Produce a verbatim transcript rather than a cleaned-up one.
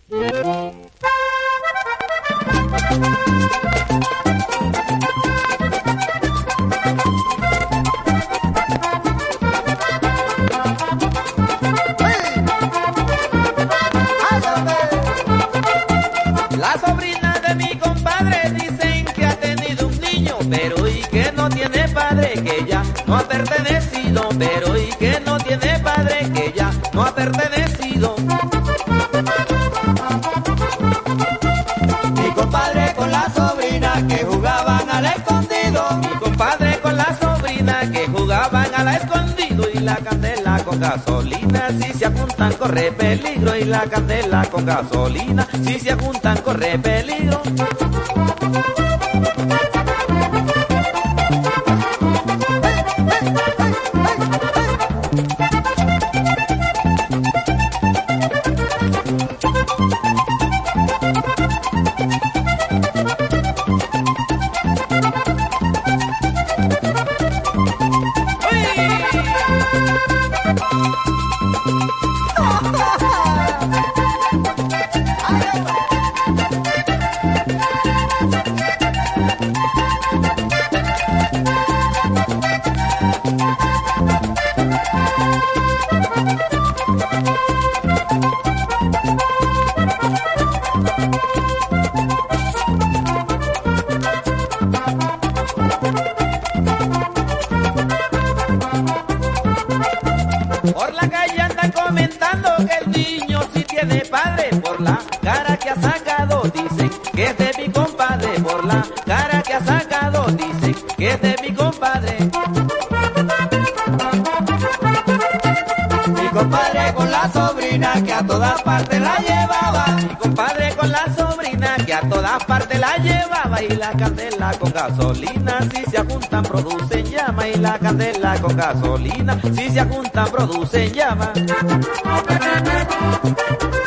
La sobrina de mi compadre dicen que ha tenido un niño, pero y que no tiene padre, que ya no ha pertenecido, pero y que no tiene padre, que ya no ha pertenecido. Mi compadre con la sobrina que jugaban al escondido. Mi compadre con la sobrina que jugaban al escondido, y la candela con gasolina, si se juntan corre peligro, y la candela con gasolina, si se juntan corre peligro. Por la calle andan comentando que el niño sí tiene padre, por la cara que ha sacado dicen que es de mi compadre, por la cara que ha sacado dicen que es de mi compadre. Mi compadre con la sobrina que a todas partes la llevaba. Mi compadre con la sobrina que a todas partes la llevaba, y la candela con gasolina, si se juntan producen llama, y la candela con gasolina, si se juntan producen llama.